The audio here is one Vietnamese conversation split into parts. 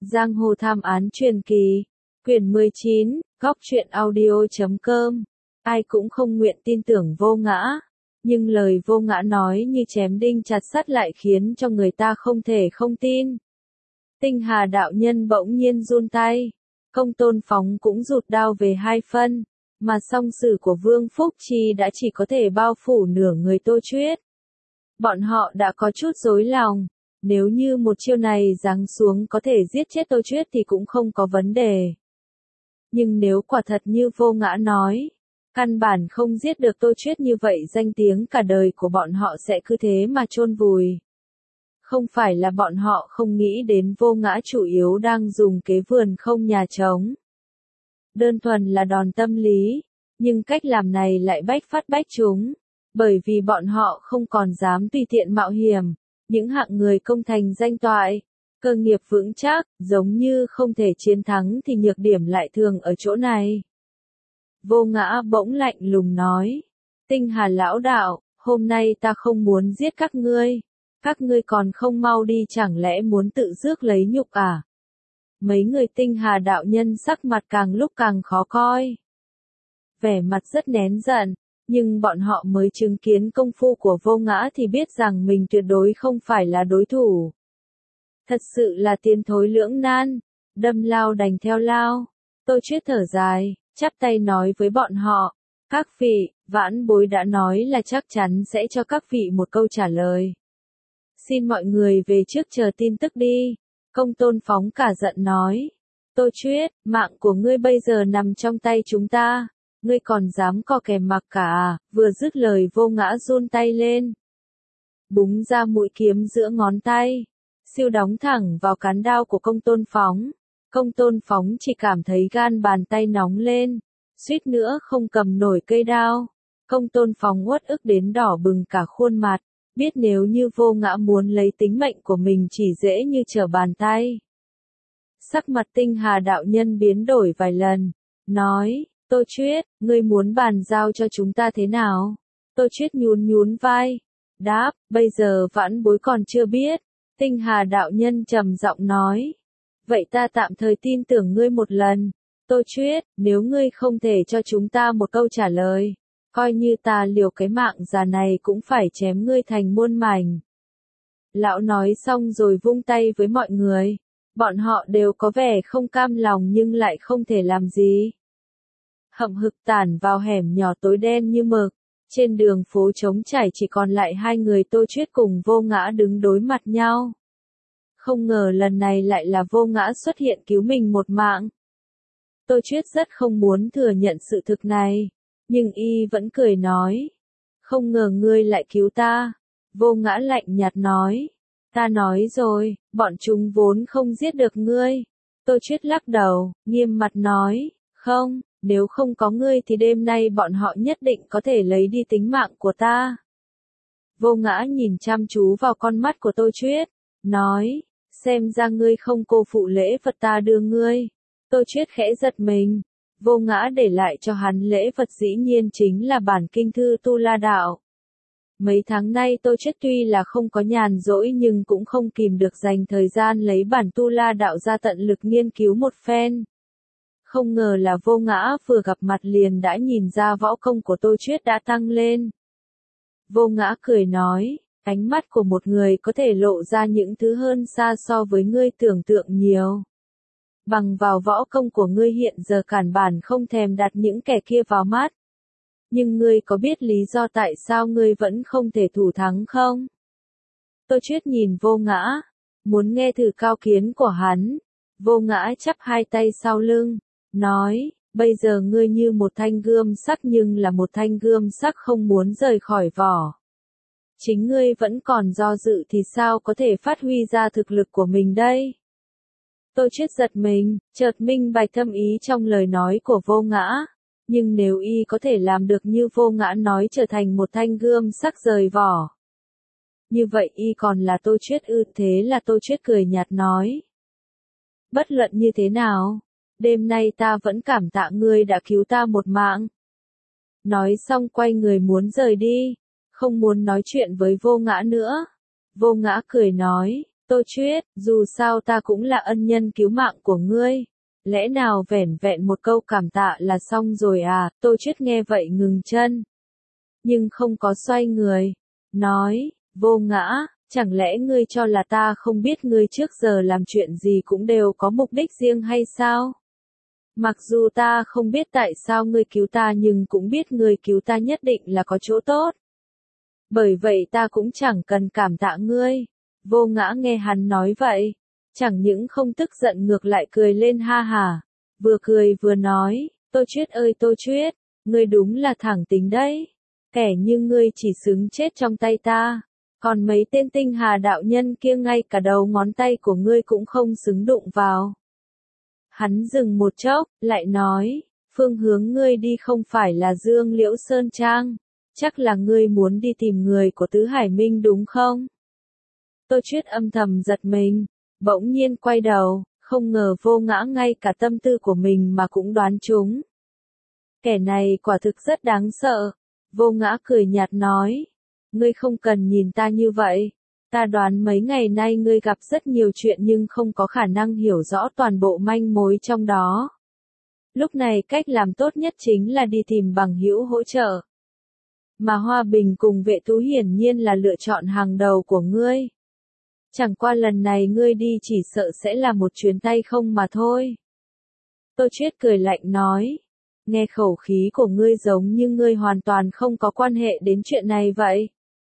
Giang hồ thám án truyền kỳ, quyển 19, góc truyện audio.com. Ai cũng không nguyện tin tưởng Vô Ngã, nhưng lời Vô Ngã nói như chém đinh chặt sắt lại khiến cho người ta không thể không tin. Tinh Hà đạo nhân bỗng nhiên run tay, Công Tôn Phóng cũng rụt đao về hai phân, mà song sử của Vương Phúc Chi đã chỉ có thể bao phủ nửa người Tô Chuyết. Bọn họ đã có chút rối lòng. Nếu như một chiêu này giáng xuống có thể giết chết Tô Chuyết thì cũng không có vấn đề. Nhưng nếu quả thật như Vô Ngã nói, căn bản không giết được Tô Chuyết như vậy danh tiếng cả đời của bọn họ sẽ cứ thế mà chôn vùi. Không phải là bọn họ không nghĩ đến Vô Ngã chủ yếu đang dùng kế vườn không nhà trống. Đơn thuần là đòn tâm lý, nhưng cách làm này lại bách phát bách trúng, bởi vì bọn họ không còn dám tùy tiện mạo hiểm. Những hạng người công thành danh toại, cơ nghiệp vững chắc, giống như không thể chiến thắng thì nhược điểm lại thường ở chỗ này. Vô Ngã bỗng lạnh lùng nói, Tinh Hà lão đạo, hôm nay ta không muốn giết các ngươi còn không mau đi chẳng lẽ muốn tự rước lấy nhục à? Mấy người Tinh Hà đạo nhân sắc mặt càng lúc càng khó coi. Vẻ mặt rất nén giận. Nhưng bọn họ mới chứng kiến công phu của Vô Ngã thì biết rằng mình tuyệt đối không phải là đối thủ. Thật sự là tiến thối lưỡng nan, đâm lao đành theo lao. Tô Chuyết thở dài, chắp tay nói với bọn họ, các vị, vãn bối đã nói là chắc chắn sẽ cho các vị một câu trả lời. Xin mọi người về trước chờ tin tức đi. Công Tôn Phóng cả giận nói, Tô Chuyết, mạng của ngươi bây giờ nằm trong tay chúng ta. Ngươi còn dám co kè mặc cả à? Vừa dứt lời Vô Ngã run tay lên, búng ra mũi kiếm giữa ngón tay, siêu đóng thẳng vào cán đao của Công Tôn Phóng. Công Tôn Phóng chỉ cảm thấy gan bàn tay nóng lên, suýt nữa không cầm nổi cây đao. Công Tôn Phóng uất ức đến đỏ bừng cả khuôn mặt, biết nếu như Vô Ngã muốn lấy tính mệnh của mình chỉ dễ như trở bàn tay. Sắc mặt Tinh Hà đạo nhân biến đổi vài lần, nói, Tô Chuyết, ngươi muốn bàn giao cho chúng ta thế nào? Tô Chuyết nhún vai, đáp, bây giờ vãn bối còn chưa biết. Tinh Hà đạo nhân trầm giọng nói, vậy ta tạm thời tin tưởng ngươi một lần. Tô Chuyết, nếu ngươi không thể cho chúng ta một câu trả lời, coi như ta liều cái mạng già này cũng phải chém ngươi thành muôn mảnh. Lão nói xong rồi vung tay với mọi người, bọn họ đều có vẻ không cam lòng nhưng lại không thể làm gì. Hậm hực tản vào hẻm nhỏ tối đen như mực, trên đường phố trống trải chỉ còn lại hai người Tô Chuyết cùng Vô Ngã đứng đối mặt nhau. Không ngờ lần này lại là Vô Ngã xuất hiện cứu mình một mạng. Tô Chuyết rất không muốn thừa nhận sự thực này, nhưng y vẫn cười nói, không ngờ ngươi lại cứu ta. Vô Ngã lạnh nhạt nói, ta nói rồi, bọn chúng vốn không giết được ngươi. Tô Chuyết lắc đầu, nghiêm mặt nói, không. Nếu không có ngươi thì đêm nay bọn họ nhất định có thể lấy đi tính mạng của ta. Vô Ngã nhìn chăm chú vào con mắt của Tô Chuyết, nói, xem ra ngươi không cô phụ lễ vật ta đưa ngươi. Tô Chuyết khẽ giật mình, Vô Ngã để lại cho hắn lễ vật dĩ nhiên chính là bản kinh thư Tu La Đạo. Mấy tháng nay Tô Chuyết tuy là không có nhàn rỗi nhưng cũng không kìm được dành thời gian lấy bản Tu La Đạo ra tận lực nghiên cứu một phen. Không ngờ là Vô Ngã vừa gặp mặt liền đã nhìn ra võ công của Tô Chuyết đã tăng lên. Vô Ngã cười nói, ánh mắt của một người có thể lộ ra những thứ hơn xa so với ngươi tưởng tượng nhiều. Bằng vào võ công của ngươi hiện giờ cản bản không thèm đặt những kẻ kia vào mắt. Nhưng ngươi có biết lý do tại sao ngươi vẫn không thể thủ thắng không? Tô Chuyết nhìn Vô Ngã, muốn nghe thử cao kiến của hắn. Vô Ngã chắp hai tay sau lưng, nói, bây giờ ngươi như một thanh gươm sắc nhưng là một thanh gươm sắc không muốn rời khỏi vỏ. Chính ngươi vẫn còn do dự thì sao có thể phát huy ra thực lực của mình đây? Tô Chuyết giật mình, chợt minh bạch thâm ý trong lời nói của Vô Ngã. Nhưng nếu y có thể làm được như Vô Ngã nói trở thành một thanh gươm sắc rời vỏ, như vậy y còn là Tô Chuyết ư? Thế là Tô Chuyết cười nhạt nói, bất luận như thế nào, đêm nay ta vẫn cảm tạ ngươi đã cứu ta một mạng. Nói xong quay người muốn rời đi, không muốn nói chuyện với Vô Ngã nữa. Vô Ngã cười nói, Tô Chuyết, dù sao ta cũng là ân nhân cứu mạng của ngươi. Lẽ nào vẻn vẹn một câu cảm tạ là xong rồi à? Tô Chuyết nghe vậy ngừng chân. Nhưng không có xoay người. Nói, Vô Ngã, chẳng lẽ ngươi cho là ta không biết ngươi trước giờ làm chuyện gì cũng đều có mục đích riêng hay sao? Mặc dù ta không biết tại sao ngươi cứu ta nhưng cũng biết ngươi cứu ta nhất định là có chỗ tốt. Bởi vậy ta cũng chẳng cần cảm tạ ngươi. Vô Ngã nghe hắn nói vậy, chẳng những không tức giận ngược lại cười lên ha hả. Vừa cười vừa nói, Tô Chuyết ơi Tô Chuyết, ngươi đúng là thẳng tính đấy. Kẻ như ngươi chỉ xứng chết trong tay ta. Còn mấy tên tinh hà đạo nhân kia ngay cả đầu ngón tay của ngươi cũng không xứng đụng vào. Hắn dừng một chốc, lại nói, phương hướng ngươi đi không phải là Dương Liễu Sơn Trang. Chắc là ngươi muốn đi tìm người của Tứ Hải Minh đúng không? Tô Chuyết âm thầm giật mình, bỗng nhiên quay đầu, không ngờ Vô Ngã ngay cả tâm tư của mình mà cũng đoán trúng. Kẻ này quả thực rất đáng sợ. Vô Ngã cười nhạt nói, ngươi không cần nhìn ta như vậy. Ta đoán mấy ngày nay ngươi gặp rất nhiều chuyện nhưng không có khả năng hiểu rõ toàn bộ manh mối trong đó. Lúc này cách làm tốt nhất chính là đi tìm bằng hữu hỗ trợ. Mà Hoa Bình cùng Vệ Tú hiển nhiên là lựa chọn hàng đầu của ngươi. Chẳng qua lần này ngươi đi chỉ sợ sẽ là một chuyến tay không mà thôi. Tô Chuyết cười lạnh nói, nghe khẩu khí của ngươi giống như ngươi hoàn toàn không có quan hệ đến chuyện này vậy.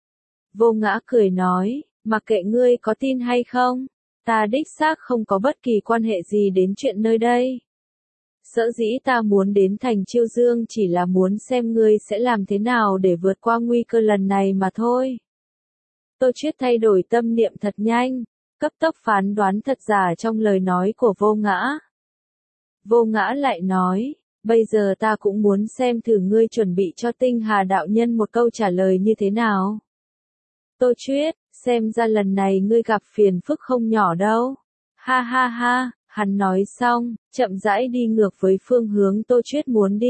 Vô Ngã cười nói, mặc kệ ngươi có tin hay không, ta đích xác không có bất kỳ quan hệ gì đến chuyện nơi đây. Sở dĩ ta muốn đến thành Chiêu Dương chỉ là muốn xem ngươi sẽ làm thế nào để vượt qua nguy cơ lần này mà thôi. Tô Chuyết thay đổi tâm niệm thật nhanh, cấp tốc phán đoán thật giả trong lời nói của Vô Ngã. Vô Ngã lại nói, bây giờ ta cũng muốn xem thử ngươi chuẩn bị cho tinh hà đạo nhân một câu trả lời như thế nào. Tô Chuyết, xem ra lần này ngươi gặp phiền phức không nhỏ đâu. Ha ha ha, hắn nói xong, chậm rãi đi ngược với phương hướng Tô Chuyết muốn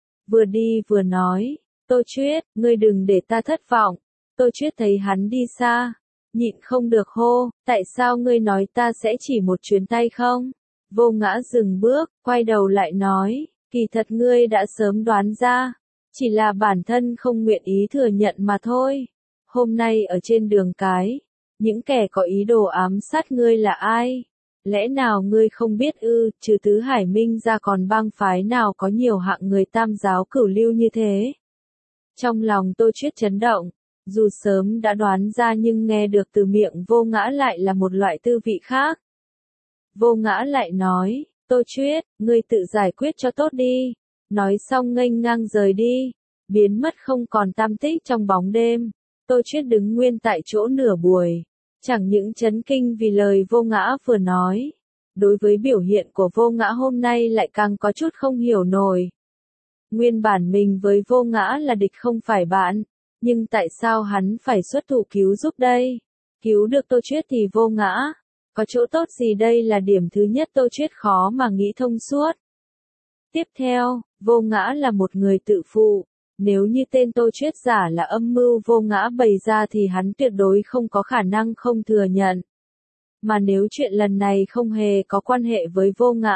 đi vừa nói, Tô Chuyết, ngươi đừng để ta thất vọng. Tô Chuyết thấy hắn đi xa, nhịn không được hô, tại sao ngươi nói ta sẽ chỉ một chuyến tay không? Vô Ngã dừng bước, quay đầu lại nói, kỳ thật ngươi đã sớm đoán ra, chỉ là bản thân không nguyện ý thừa nhận mà thôi. Hôm nay ở trên đường cái, những kẻ có ý đồ ám sát ngươi là ai? Lẽ nào ngươi không biết ư, trừ Tứ Hải Minh ra còn bang phái nào có nhiều hạng người tam giáo cửu lưu như thế? Trong lòng Tô Chuyết chấn động, dù sớm đã đoán ra nhưng nghe được từ miệng Vô Ngã lại là một loại tư vị khác. Vô Ngã lại nói, Tô Chuyết, ngươi tự giải quyết cho tốt đi. Nói xong nghênh ngang rời đi, biến mất không còn tăm tích trong bóng đêm. Tô Chuyết đứng nguyên tại chỗ nửa buổi, chẳng những chấn kinh vì lời Vô Ngã vừa nói, đối với biểu hiện của Vô Ngã hôm nay lại càng có chút không hiểu nổi. Nguyên bản mình với Vô Ngã là địch không phải bạn, nhưng tại sao hắn phải xuất thủ cứu giúp đây? Cứu được Tô Chuyết thì Vô Ngã, có chỗ tốt gì đây là điểm thứ nhất Tô Chuyết khó mà nghĩ thông suốt. Tiếp theo, Vô Ngã là một người tự phụ. Nếu như tên Tô Chuyết giả là âm mưu Vô Ngã bày ra thì hắn tuyệt đối không có khả năng không thừa nhận. Mà nếu chuyện lần này không hề có quan hệ với Vô Ngã,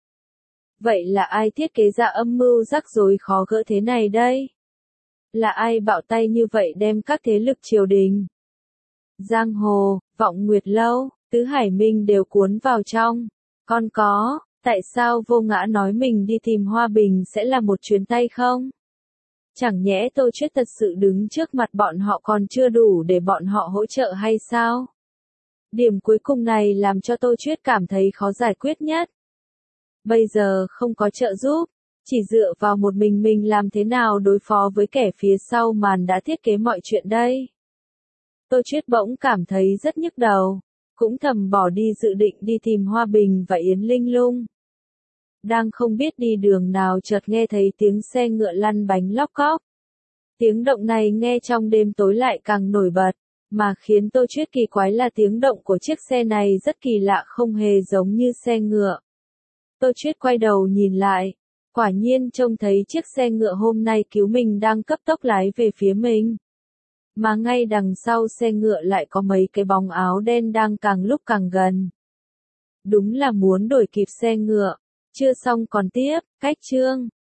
vậy là ai thiết kế ra âm mưu rắc rối khó gỡ thế này đây? Là ai bạo tay như vậy đem các thế lực triều đình, giang hồ, Vọng Nguyệt Lâu, Tứ Hải Minh đều cuốn vào trong? Còn có, tại sao Vô Ngã nói mình đi tìm Hoa Bình sẽ là một chuyến tay không? Chẳng nhẽ Tô Chuyết thật sự đứng trước mặt bọn họ còn chưa đủ để bọn họ hỗ trợ hay sao? Điểm cuối cùng này làm cho Tô Chuyết cảm thấy khó giải quyết nhất. Bây giờ không có trợ giúp, chỉ dựa vào một mình làm thế nào đối phó với kẻ phía sau màn đã thiết kế mọi chuyện đây? Tô Chuyết bỗng cảm thấy rất nhức đầu, cũng thầm bỏ đi dự định đi tìm Hoa Bình và Yến Linh Lung. Đang không biết đi đường nào chợt nghe thấy tiếng xe ngựa lăn bánh lóc cóc. Tiếng động này nghe trong đêm tối lại càng nổi bật, mà khiến Tô Chuyết kỳ quái là tiếng động của chiếc xe này rất kỳ lạ không hề giống như xe ngựa. Tô Chuyết quay đầu nhìn lại, quả nhiên trông thấy chiếc xe ngựa hôm nay cứu mình đang cấp tốc lái về phía mình. Mà ngay đằng sau xe ngựa lại có mấy cái bóng áo đen đang càng lúc càng gần. Đúng là muốn đuổi kịp xe ngựa. Chưa xong còn tiếp, cách chương.